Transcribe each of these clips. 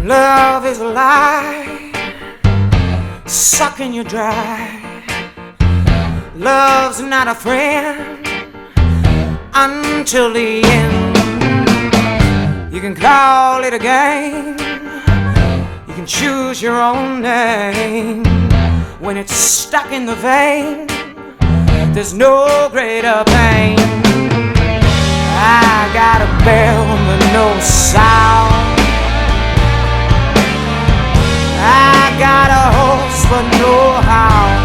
Love is a lie, sucking you dry. Love's not a friend until the end. You can call it a game, you can choose your own name. When it's stuck in the vein, there's no greater pain. I got a bell but no sound, I got a horse but no hound,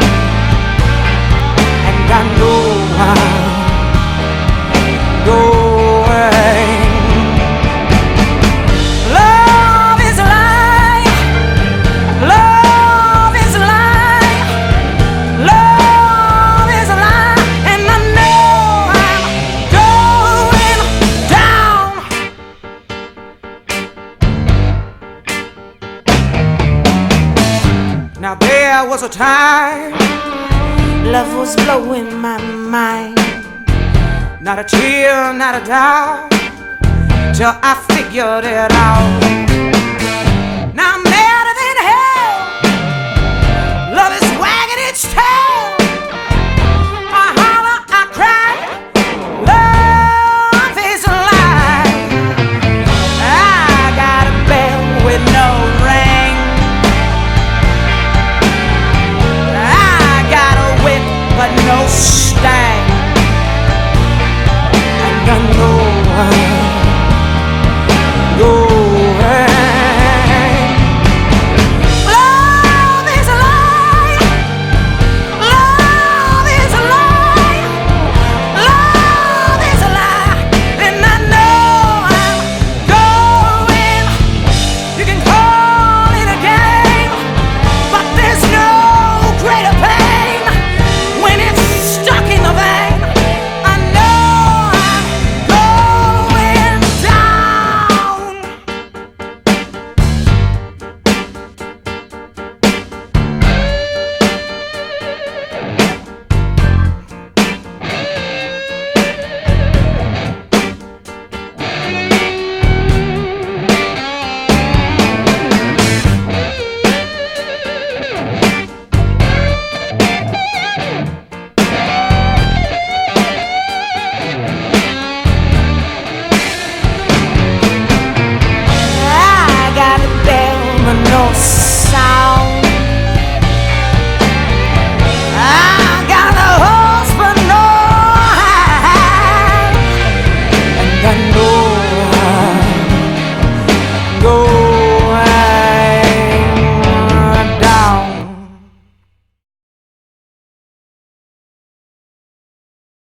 and I know I'm going. Love is a lie, love is a lie, love is a lie, and I know I'm going down. Now there was a time love was blowing my mind. Not a tear, not a doubt, till I figured it out.